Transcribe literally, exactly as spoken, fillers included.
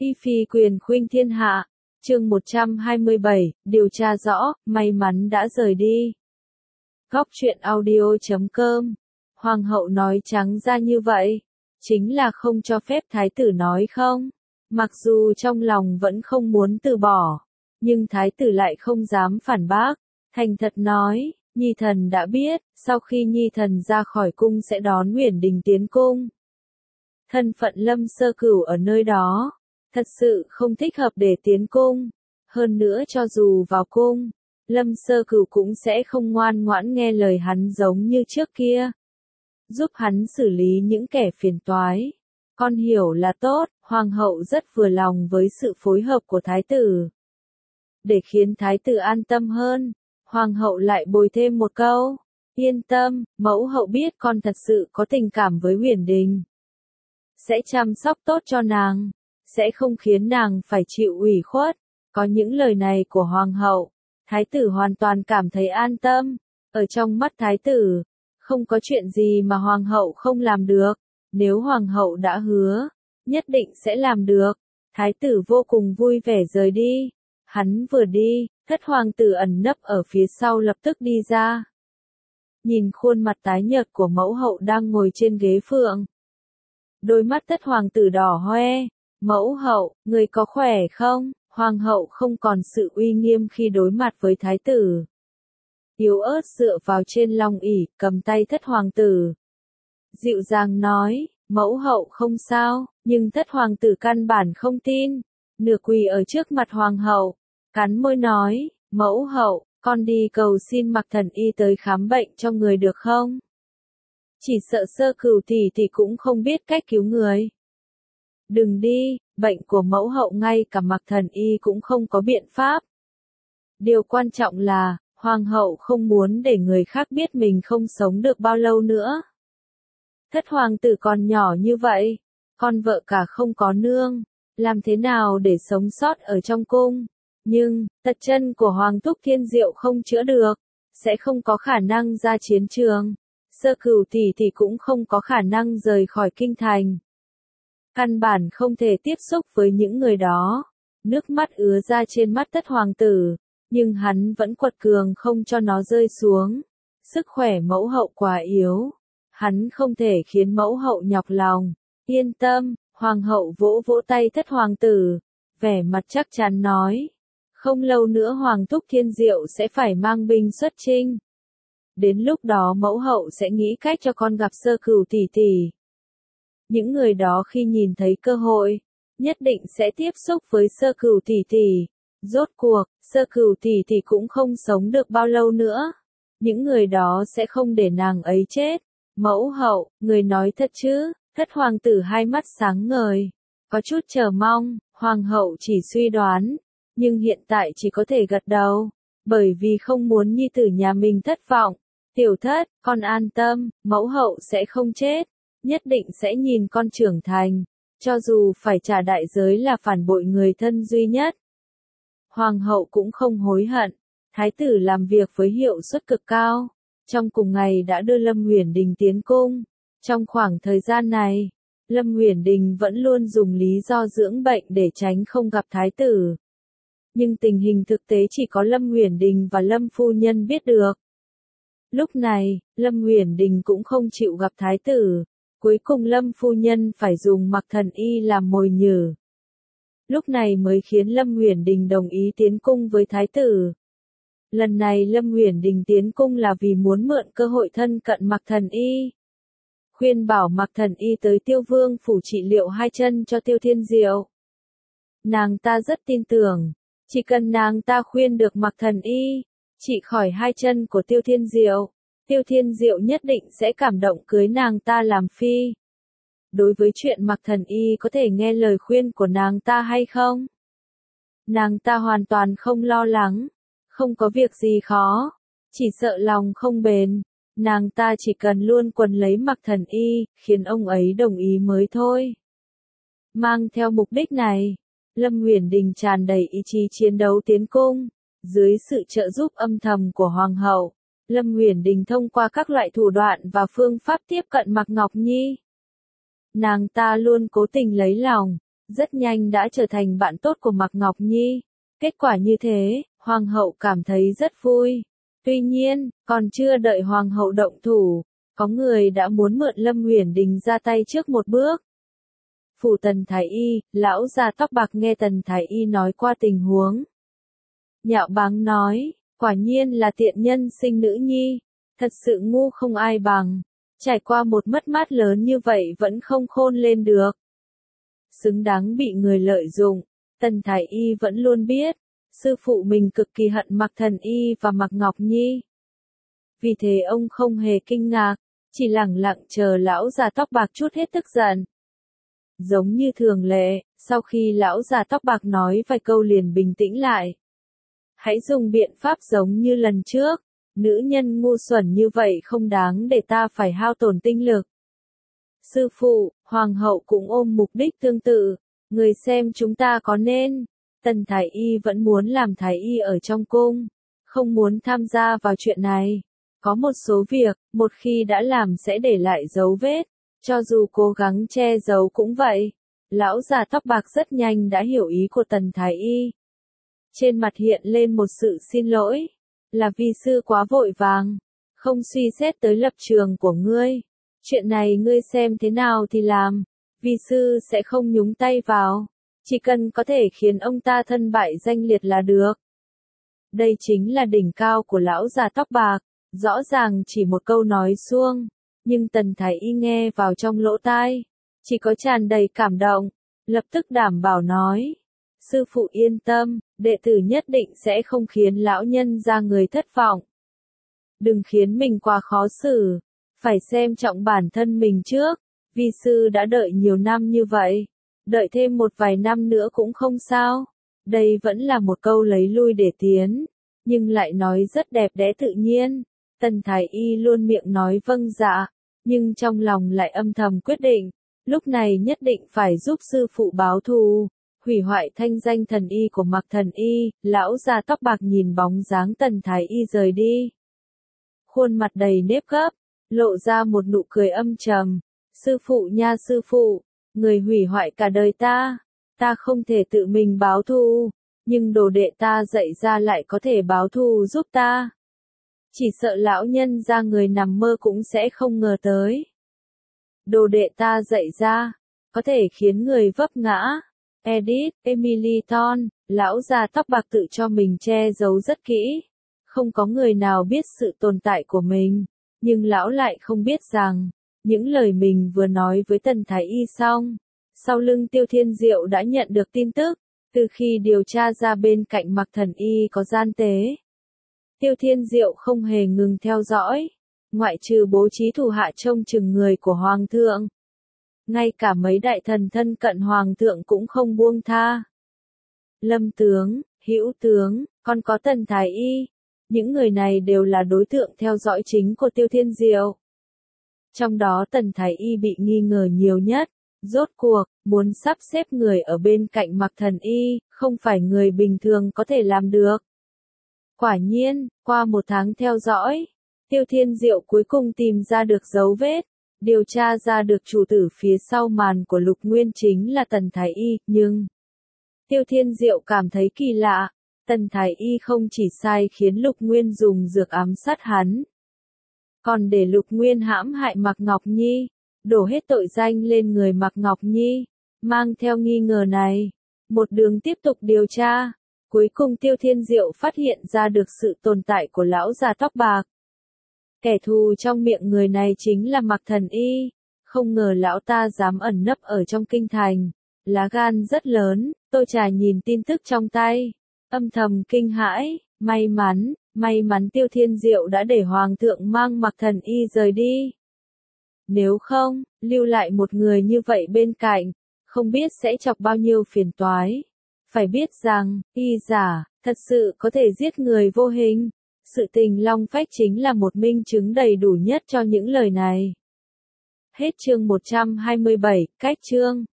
Y phi quyền khuynh thiên hạ, chương một trăm hai mươi bảy, điều tra rõ, may mắn đã rời đi. Góc truyện audio chấm com. Hoàng hậu nói trắng ra như vậy, chính là không cho phép thái tử nói không. Mặc dù trong lòng vẫn không muốn từ bỏ, nhưng thái tử lại không dám phản bác, thành thật nói, Nhi thần đã biết, sau khi Nhi thần ra khỏi cung sẽ đón Uyển Đình tiến cung. Thân phận Lâm Sơ Cửu ở nơi đó, thật sự không thích hợp để tiến cung. Hơn nữa cho dù vào cung, Lâm Sơ Cửu cũng sẽ không ngoan ngoãn nghe lời hắn giống như trước kia. Giúp hắn xử lý những kẻ phiền toái. Con hiểu là tốt, hoàng hậu rất vừa lòng với sự phối hợp của thái tử. Để khiến thái tử an tâm hơn, hoàng hậu lại bồi thêm một câu, yên tâm, mẫu hậu biết con thật sự có tình cảm với Uyển Đình. Sẽ chăm sóc tốt cho nàng, sẽ không khiến nàng phải chịu ủy khuất. Có những lời này của hoàng hậu, thái tử hoàn toàn cảm thấy an tâm. Ở trong mắt thái tử, không có chuyện gì mà hoàng hậu không làm được. Nếu hoàng hậu đã hứa, nhất định sẽ làm được. Thái tử vô cùng vui vẻ rời đi. Hắn vừa đi, thất hoàng tử ẩn nấp ở phía sau lập tức đi ra. Nhìn khuôn mặt tái nhợt của mẫu hậu đang ngồi trên ghế phượng. Đôi mắt thất hoàng tử đỏ hoe. Mẫu hậu, người có khỏe không? Hoàng hậu không còn sự uy nghiêm khi đối mặt với thái tử. Yếu ớt dựa vào trên long ỷ, cầm tay thất hoàng tử. Dịu dàng nói, mẫu hậu không sao, nhưng thất hoàng tử căn bản không tin. Nửa quỳ ở trước mặt hoàng hậu, cắn môi nói, mẫu hậu, con đi cầu xin Mặc Thần Y tới khám bệnh cho người được không? Chỉ sợ Sơ Cửu tỷ tỷ cũng không biết cách cứu người. Đừng đi, bệnh của mẫu hậu ngay cả Mặc Thần Y cũng không có biện pháp. Điều quan trọng là, hoàng hậu không muốn để người khác biết mình không sống được bao lâu nữa. Thất hoàng tử còn nhỏ như vậy, con vợ cả không có nương, làm thế nào để sống sót ở trong cung? Nhưng, tật chân của Hoàng thúc Thiên Diệu không chữa được, sẽ không có khả năng ra chiến trường. Sơ Cửu tỷ tỷ cũng không có khả năng rời khỏi kinh thành. Căn bản không thể tiếp xúc với những người đó. Nước mắt ứa ra trên mắt thất hoàng tử, nhưng hắn vẫn quật cường không cho nó rơi xuống. Sức khỏe mẫu hậu quá yếu, hắn không thể khiến mẫu hậu nhọc lòng. Yên tâm, hoàng hậu vỗ vỗ tay thất hoàng tử, vẻ mặt chắc chắn nói. Không lâu nữa Hoàng thúc Thiên Diệu sẽ phải mang binh xuất chinh. Đến lúc đó mẫu hậu sẽ nghĩ cách cho con gặp Sơ Cửu tỷ tỷ. Những người đó khi nhìn thấy cơ hội, nhất định sẽ tiếp xúc với Sơ Cửu tỷ tỷ. Rốt cuộc, Sơ Cửu tỷ tỷ cũng không sống được bao lâu nữa. Những người đó sẽ không để nàng ấy chết. Mẫu hậu, người nói thật chứ? Thất hoàng tử hai mắt sáng ngời, có chút chờ mong. Hoàng hậu chỉ suy đoán, nhưng hiện tại chỉ có thể gật đầu, bởi vì không muốn nhi tử nhà mình thất vọng. Tiểu thất, con an tâm, mẫu hậu sẽ không chết, nhất định sẽ nhìn con trưởng thành, cho dù phải trả đại giới là phản bội người thân duy nhất. Hoàng hậu cũng không hối hận, thái tử làm việc với hiệu suất cực cao, trong cùng ngày đã đưa Lâm Uyển Đình tiến cung. Trong khoảng thời gian này, Lâm Uyển Đình vẫn luôn dùng lý do dưỡng bệnh để tránh không gặp thái tử. Nhưng tình hình thực tế chỉ có Lâm Uyển Đình và Lâm phu nhân biết được. Lúc này, Lâm Uyển Đình cũng không chịu gặp thái tử, cuối cùng Lâm phu nhân phải dùng Mặc Thần Y làm mồi nhử. Lúc này mới khiến Lâm Uyển Đình đồng ý tiến cung với thái tử. Lần này Lâm Uyển Đình tiến cung là vì muốn mượn cơ hội thân cận Mặc Thần Y. Khuyên bảo Mặc Thần Y tới Tiêu Vương phủ trị liệu hai chân cho Tiêu Thiên Diệu. Nàng ta rất tin tưởng, chỉ cần nàng ta khuyên được Mặc Thần Y trị khỏi hai chân của Tiêu Thiên Diệu, Tiêu Thiên Diệu nhất định sẽ cảm động cưới nàng ta làm phi. Đối với chuyện Mặc Thần Y có thể nghe lời khuyên của nàng ta hay không, nàng ta hoàn toàn không lo lắng, không có việc gì khó, chỉ sợ lòng không bền. Nàng ta chỉ cần luôn quấn lấy Mặc Thần Y, khiến ông ấy đồng ý mới thôi. Mang theo mục đích này, Lâm Uyển Đình tràn đầy ý chí chiến đấu tiến cung. Dưới sự trợ giúp âm thầm của Hoàng hậu, Lâm Uyển Đình thông qua các loại thủ đoạn và phương pháp tiếp cận Mạc Ngọc Nhi. Nàng ta luôn cố tình lấy lòng, rất nhanh đã trở thành bạn tốt của Mạc Ngọc Nhi. Kết quả như thế, Hoàng hậu cảm thấy rất vui. Tuy nhiên, còn chưa đợi Hoàng hậu động thủ, có người đã muốn mượn Lâm Uyển Đình ra tay trước một bước. Phủ Tần Thái Y, lão già tóc bạc nghe Tần Thái Y nói qua tình huống. Nhạo báng nói, quả nhiên là tiện nhân sinh nữ nhi, thật sự ngu không ai bằng, trải qua một mất mát lớn như vậy vẫn không khôn lên được. Xứng đáng bị người lợi dụng, Tần Thái Y vẫn luôn biết, sư phụ mình cực kỳ hận Mạc Thần Y và Mạc Ngọc Nhi. Vì thế ông không hề kinh ngạc, chỉ lẳng lặng chờ lão già tóc bạc chút hết tức giận. Giống như thường lệ, sau khi lão già tóc bạc nói vài câu liền bình tĩnh lại. Hãy dùng biện pháp giống như lần trước, nữ nhân ngu xuẩn như vậy không đáng để ta phải hao tổn tinh lực. Sư phụ, Hoàng hậu cũng ôm mục đích tương tự, người xem chúng ta có nên. Tần Thái Y vẫn muốn làm Thái Y ở trong cung, không muốn tham gia vào chuyện này. Có một số việc, một khi đã làm sẽ để lại dấu vết, cho dù cố gắng che giấu cũng vậy. Lão già tóc bạc rất nhanh đã hiểu ý của Tần Thái Y. Trên mặt hiện lên một sự xin lỗi, là vì sư quá vội vàng, không suy xét tới lập trường của ngươi. Chuyện này ngươi xem thế nào thì làm, vi sư sẽ không nhúng tay vào, chỉ cần có thể khiến ông ta thân bại danh liệt là được. Đây chính là đỉnh cao của lão già tóc bạc, rõ ràng chỉ một câu nói suông, nhưng Tần Thái Y nghe vào trong lỗ tai, chỉ có tràn đầy cảm động, lập tức đảm bảo nói. Sư phụ yên tâm, đệ tử nhất định sẽ không khiến lão nhân gia người thất vọng. Đừng khiến mình quá khó xử, phải xem trọng bản thân mình trước, vi sư đã đợi nhiều năm như vậy, đợi thêm một vài năm nữa cũng không sao. Đây vẫn là một câu lấy lui để tiến, nhưng lại nói rất đẹp đẽ tự nhiên. Tần Thái Y luôn miệng nói vâng dạ, nhưng trong lòng lại âm thầm quyết định, lúc này nhất định phải giúp sư phụ báo thù, hủy hoại thanh danh thần y của Mạc Thần Y. Lão già tóc bạc nhìn bóng dáng Tần Thái Y rời đi, khuôn mặt đầy nếp gấp, lộ ra một nụ cười âm trầm. Sư phụ nha sư phụ, người hủy hoại cả đời ta, ta không thể tự mình báo thù, nhưng đồ đệ ta dạy ra lại có thể báo thù giúp ta. Chỉ sợ lão nhân ra người nằm mơ cũng sẽ không ngờ tới. Đồ đệ ta dạy ra, có thể khiến người vấp ngã. Edith, Emily Thorne, lão già tóc bạc tự cho mình che giấu rất kỹ. Không có người nào biết sự tồn tại của mình, nhưng lão lại không biết rằng, những lời mình vừa nói với Tần Thái Y xong, sau lưng Tiêu Thiên Diệu đã nhận được tin tức, từ khi điều tra ra bên cạnh Mạc Thần Y có gian tế. Tiêu Thiên Diệu không hề ngừng theo dõi, ngoại trừ bố trí thủ hạ trông chừng người của Hoàng thượng. Ngay cả mấy đại thần thân cận Hoàng thượng cũng không buông tha. Lâm tướng, Hữu tướng, còn có Tần Thái Y, những người này đều là đối tượng theo dõi chính của Tiêu Thiên Diệu. Trong đó Tần Thái Y bị nghi ngờ nhiều nhất, rốt cuộc, muốn sắp xếp người ở bên cạnh Mạc Thần Y, không phải người bình thường có thể làm được. Quả nhiên, qua một tháng theo dõi, Tiêu Thiên Diệu cuối cùng tìm ra được dấu vết, điều tra ra được chủ tử phía sau màn của Lục Nguyên chính là Tần Thái Y, nhưng Tiêu Thiên Diệu cảm thấy kỳ lạ, Tần Thái Y không chỉ sai khiến Lục Nguyên dùng dược ám sát hắn, còn để Lục Nguyên hãm hại Mạc Ngọc Nhi, đổ hết tội danh lên người Mạc Ngọc Nhi, mang theo nghi ngờ này, một đường tiếp tục điều tra. Cuối cùng Tiêu Thiên Diệu phát hiện ra được sự tồn tại của lão già tóc bạc. Kẻ thù trong miệng người này chính là Mạc Thần Y, không ngờ lão ta dám ẩn nấp ở trong kinh thành, lá gan rất lớn. Tô Trà nhìn tin tức trong tay, âm thầm kinh hãi, may mắn, may mắn Tiêu Thiên Diệu đã để Hoàng thượng mang Mạc Thần Y rời đi. Nếu không, lưu lại một người như vậy bên cạnh, không biết sẽ chọc bao nhiêu phiền toái. Phải biết rằng, y giả, thật sự có thể giết người vô hình. Sự tình Long Phách chính là một minh chứng đầy đủ nhất cho những lời này. Hết chương một trăm hai mươi bảy, cách chương.